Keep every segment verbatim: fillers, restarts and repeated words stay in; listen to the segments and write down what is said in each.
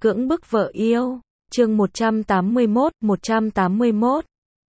Cưỡng bức vợ yêu, chương một trăm tám mươi mốt, một trăm tám mươi mốt.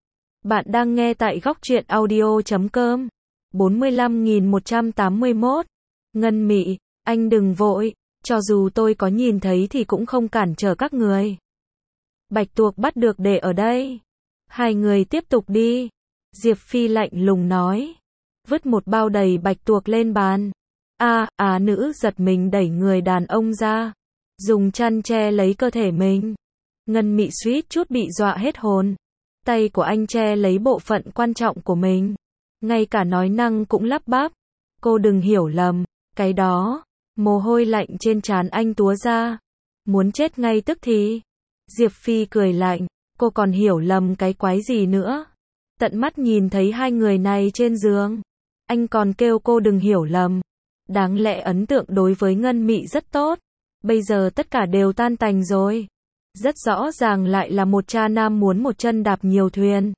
Bạn đang nghe tại góc truyện audio chấm com. bốn mươi lăm nghìn một trăm tám mươi mốt. Ngân Mị, anh đừng vội, cho dù tôi có nhìn thấy thì cũng không cản trở các người. Bạch tuộc bắt được để ở đây. Hai người tiếp tục đi. Diệp Phi lạnh lùng nói. Vứt một bao đầy bạch tuộc lên bàn. A, á nữ giật mình đẩy người đàn ông ra. Dùng chăn che lấy cơ thể mình. Ngân Mị suýt chút bị dọa hết hồn. Tay của anh che lấy bộ phận quan trọng của mình. Ngay cả nói năng cũng lắp bắp. Cô đừng hiểu lầm, cái đó. Mồ hôi lạnh trên trán anh túa ra. Muốn chết ngay tức thì. Diệp Phi cười lạnh, cô còn hiểu lầm cái quái gì nữa. Tận mắt nhìn thấy hai người này trên giường. Anh còn kêu cô đừng hiểu lầm. Đáng lẽ ấn tượng đối với Ngân Mị rất tốt. Bây giờ tất cả đều tan tành rồi. Rất rõ ràng lại là một cha nam muốn một chân đạp nhiều thuyền.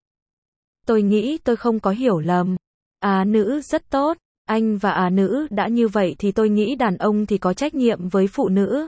Tôi nghĩ tôi không có hiểu lầm. Á nữ rất tốt. Anh và á nữ đã như vậy thì tôi nghĩ đàn ông thì có trách nhiệm với phụ nữ.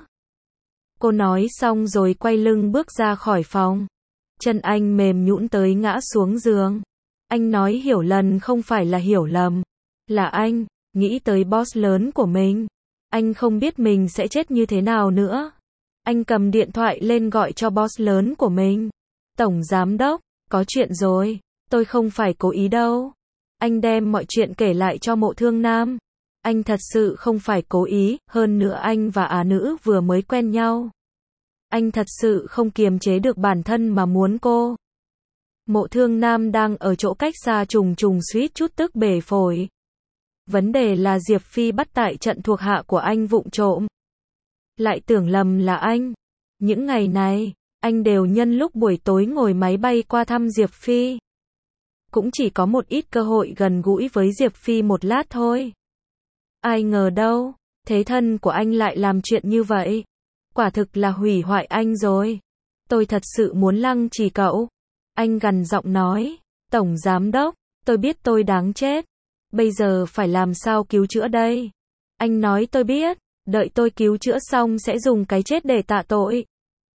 Cô nói xong rồi quay lưng bước ra khỏi phòng. Chân anh mềm nhũn tới ngã xuống giường. Anh nói hiểu lầm không phải là hiểu lầm. Là anh, nghĩ tới boss lớn của mình. Anh không biết mình sẽ chết như thế nào nữa. Anh cầm điện thoại lên gọi cho boss lớn của mình. Tổng giám đốc, có chuyện rồi. Tôi không phải cố ý đâu. Anh đem mọi chuyện kể lại cho Mộ Thương Nam. Anh thật sự không phải cố ý, hơn nữa anh và á nữ vừa mới quen nhau. Anh thật sự không kiềm chế được bản thân mà muốn cô. Mộ Thương Nam đang ở chỗ cách xa trùng trùng suýt chút tức bể phổi. Vấn đề là Diệp Phi bắt tại trận thuộc hạ của anh vụng trộm. Lại tưởng lầm là anh. Những ngày này, anh đều nhân lúc buổi tối ngồi máy bay qua thăm Diệp Phi. Cũng chỉ có một ít cơ hội gần gũi với Diệp Phi một lát thôi. Ai ngờ đâu, thế thân của anh lại làm chuyện như vậy. Quả thực là hủy hoại anh rồi. Tôi thật sự muốn lăng trì cậu. Anh gằn giọng nói, Tổng Giám Đốc, tôi biết tôi đáng chết. Bây giờ phải làm sao cứu chữa đây? Anh nói tôi biết, đợi tôi cứu chữa xong sẽ dùng cái chết để tạ tội.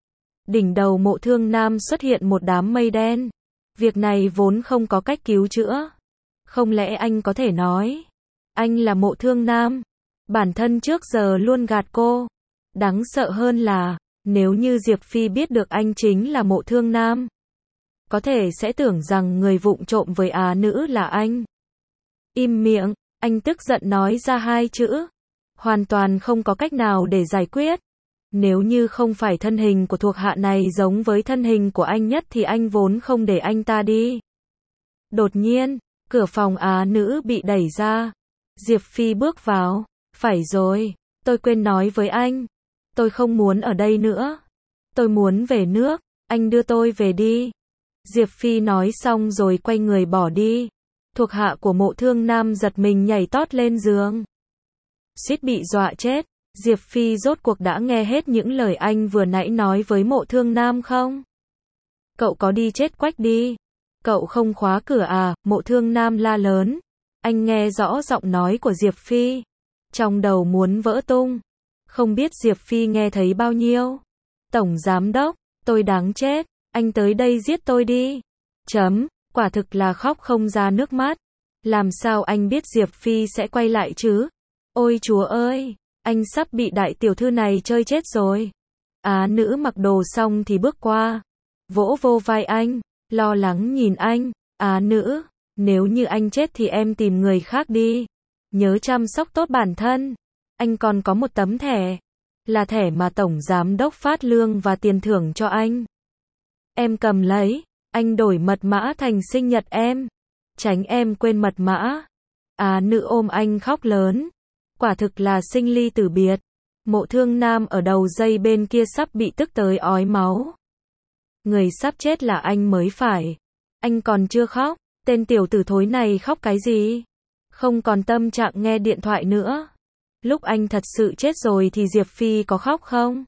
Đỉnh đầu Mộ Thương Nam xuất hiện một đám mây đen. Việc này vốn không có cách cứu chữa. Không lẽ anh có thể nói, anh là Mộ Thương Nam. Bản thân trước giờ luôn gạt cô. Đáng sợ hơn là, nếu như Diệp Phi biết được anh chính là Mộ Thương Nam, có thể sẽ tưởng rằng người vụng trộm với á nữ là anh. Im miệng, anh tức giận nói ra hai chữ. Hoàn toàn không có cách nào để giải quyết. Nếu như không phải thân hình của thuộc hạ này giống với thân hình của anh nhất thì anh vốn không để anh ta đi. Đột nhiên, cửa phòng á nữ bị đẩy ra. Diệp Phi bước vào. Phải rồi, tôi quên nói với anh. Tôi không muốn ở đây nữa. Tôi muốn về nước, anh đưa tôi về đi. Diệp Phi nói xong rồi quay người bỏ đi. Thuộc hạ của Mộ Thương Nam giật mình nhảy tót lên giường. Suýt bị dọa chết. Diệp Phi rốt cuộc đã nghe hết những lời anh vừa nãy nói với Mộ Thương Nam không? Cậu có đi chết quách đi. Cậu không khóa cửa à? Mộ Thương Nam la lớn. Anh nghe rõ giọng nói của Diệp Phi. Trong đầu muốn vỡ tung. Không biết Diệp Phi nghe thấy bao nhiêu. Tổng Giám Đốc, tôi đáng chết. Anh tới đây giết tôi đi. Chấm, quả thực là khóc không ra nước mắt. Làm sao anh biết Diệp Phi sẽ quay lại chứ? Ôi chúa ơi, anh sắp bị đại tiểu thư này chơi chết rồi. Á nữ mặc đồ xong thì bước qua. Vỗ vô vai anh, lo lắng nhìn anh. Á nữ, nếu như anh chết thì em tìm người khác đi. Nhớ chăm sóc tốt bản thân. Anh còn có một tấm thẻ. Là thẻ mà Tổng Giám Đốc phát lương và tiền thưởng cho anh. Em cầm lấy. Anh đổi mật mã thành sinh nhật em. Tránh em quên mật mã. Á nữ ôm anh khóc lớn. Quả thực là sinh ly tử biệt. Mộ Thương Nam ở đầu dây bên kia sắp bị tức tới ói máu. Người sắp chết là anh mới phải. Anh còn chưa khóc. Tên tiểu tử thối này khóc cái gì? Không còn tâm trạng nghe điện thoại nữa. Lúc anh thật sự chết rồi thì Diệp Phi có khóc không?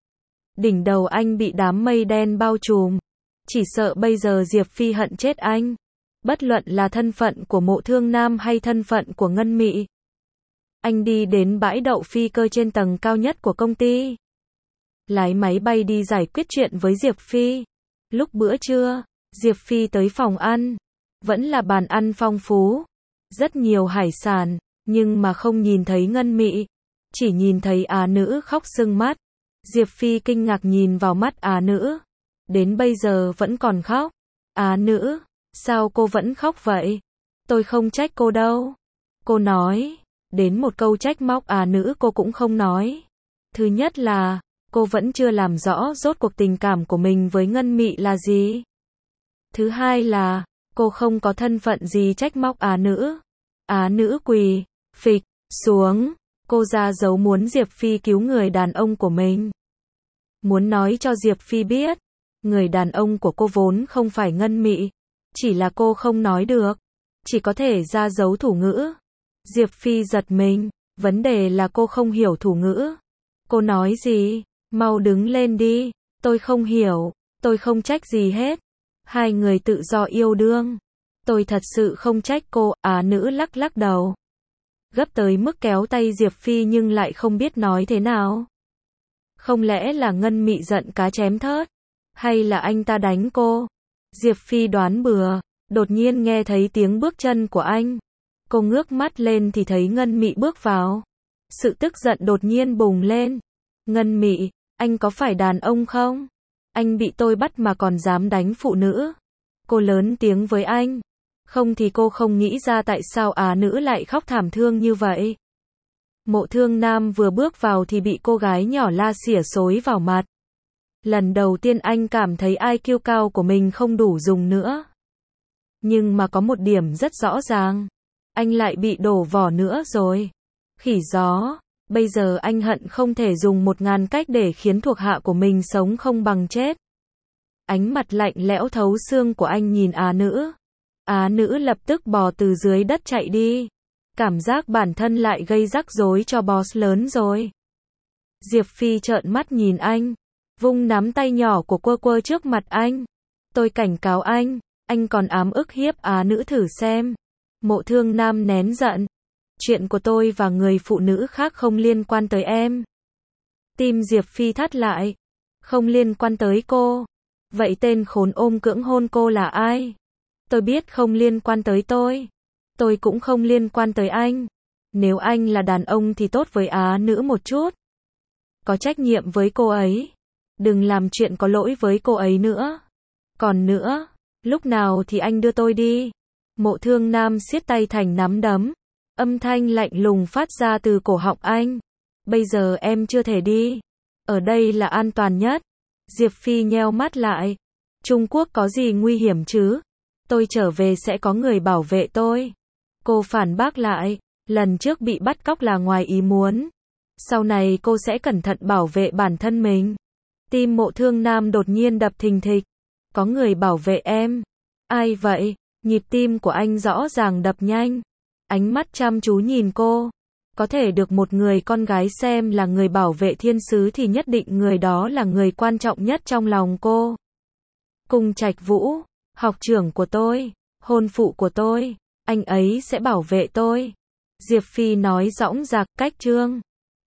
Đỉnh đầu anh bị đám mây đen bao trùm. Chỉ sợ bây giờ Diệp Phi hận chết anh. Bất luận là thân phận của Mộ Thương Nam hay thân phận của Ngân Mị. Anh đi đến bãi đậu phi cơ trên tầng cao nhất của công ty. lái máy bay đi giải quyết chuyện với Diệp Phi. Lúc bữa trưa, Diệp Phi tới phòng ăn, vẫn là bàn ăn phong phú, rất nhiều hải sản, nhưng mà không nhìn thấy Ngân Mị, chỉ nhìn thấy á nữ khóc sưng mắt. Diệp Phi kinh ngạc nhìn vào mắt á nữ, đến bây giờ vẫn còn khóc. Á nữ, sao cô vẫn khóc vậy? Tôi không trách cô đâu. Cô nói, đến một câu trách móc á nữ cô cũng không nói. Thứ nhất là, cô vẫn chưa làm rõ rốt cuộc tình cảm của mình với Ngân Mị là gì. Thứ hai là, cô không có thân phận gì trách móc á nữ. Á nữ quỳ, phịch, xuống, cô ra dấu muốn Diệp Phi cứu người đàn ông của mình. Muốn nói cho Diệp Phi biết, người đàn ông của cô vốn không phải Ngân Mị, chỉ là cô không nói được, chỉ có thể ra dấu thủ ngữ. Diệp Phi giật mình, vấn đề là cô không hiểu thủ ngữ. Cô nói gì? Mau đứng lên đi, tôi không hiểu, tôi không trách gì hết. Hai người tự do yêu đương. Tôi thật sự không trách cô, á nữ lắc lắc đầu. Gấp tới mức kéo tay Diệp Phi nhưng lại không biết nói thế nào. Không lẽ là Ngân Mị giận cá chém thớt? Hay là anh ta đánh cô? Diệp Phi đoán bừa, đột nhiên nghe thấy tiếng bước chân của anh. Cô ngước mắt lên thì thấy Ngân Mị bước vào. Sự tức giận đột nhiên bùng lên. Ngân Mị, anh có phải đàn ông không? Anh bị tôi bắt mà còn dám đánh phụ nữ. Cô lớn tiếng với anh. Không thì cô không nghĩ ra tại sao á nữ lại khóc thảm thương như vậy. Mộ Thương Nam vừa bước vào thì bị cô gái nhỏ la xỉa xối vào mặt. Lần đầu tiên anh cảm thấy i kiu cao của mình không đủ dùng nữa. Nhưng mà có một điểm rất rõ ràng. Anh lại bị đổ vỏ nữa rồi. Khỉ gió, bây giờ anh hận không thể dùng một ngàn cách để khiến thuộc hạ của mình sống không bằng chết. Ánh mặt lạnh lẽo thấu xương của anh nhìn á nữ. Á nữ lập tức bò từ dưới đất chạy đi. Cảm giác bản thân lại gây rắc rối cho boss lớn rồi. Diệp Phi trợn mắt nhìn anh, vung nắm tay nhỏ của quơ quơ trước mặt anh. Tôi cảnh cáo anh, anh còn ám ức hiếp á nữ thử xem. Mộ Thương Nam nén giận. Chuyện của tôi và người phụ nữ khác không liên quan tới em. Tim Diệp Phi thắt lại. Không liên quan tới cô. Vậy tên khốn ôm cưỡng hôn cô là ai? Tôi biết không liên quan tới tôi. Tôi cũng không liên quan tới anh. Nếu anh là đàn ông thì tốt với á nữ một chút. Có trách nhiệm với cô ấy. Đừng làm chuyện có lỗi với cô ấy nữa. Còn nữa, lúc nào thì anh đưa tôi đi. Mộ Thương Nam siết tay thành nắm đấm. Âm thanh lạnh lùng phát ra từ cổ họng anh. Bây giờ em chưa thể đi. Ở đây là an toàn nhất. Diệp Phi nheo mắt lại. Trung Quốc có gì nguy hiểm chứ? Tôi trở về sẽ có người bảo vệ tôi. Cô phản bác lại. Lần trước bị bắt cóc là ngoài ý muốn. Sau này cô sẽ cẩn thận bảo vệ bản thân mình. Tim Mộ Thương Nam đột nhiên đập thình thịch. Có người bảo vệ em. Ai vậy? Nhịp tim của anh rõ ràng đập nhanh. Ánh mắt chăm chú nhìn cô. Có thể được một người con gái xem là người bảo vệ thiên sứ thì nhất định người đó là người quan trọng nhất trong lòng cô. Cung Trạch Vũ, học trưởng của tôi, hôn phụ của tôi, anh ấy sẽ bảo vệ tôi. Diệp Phi nói dõng dạc, cách chương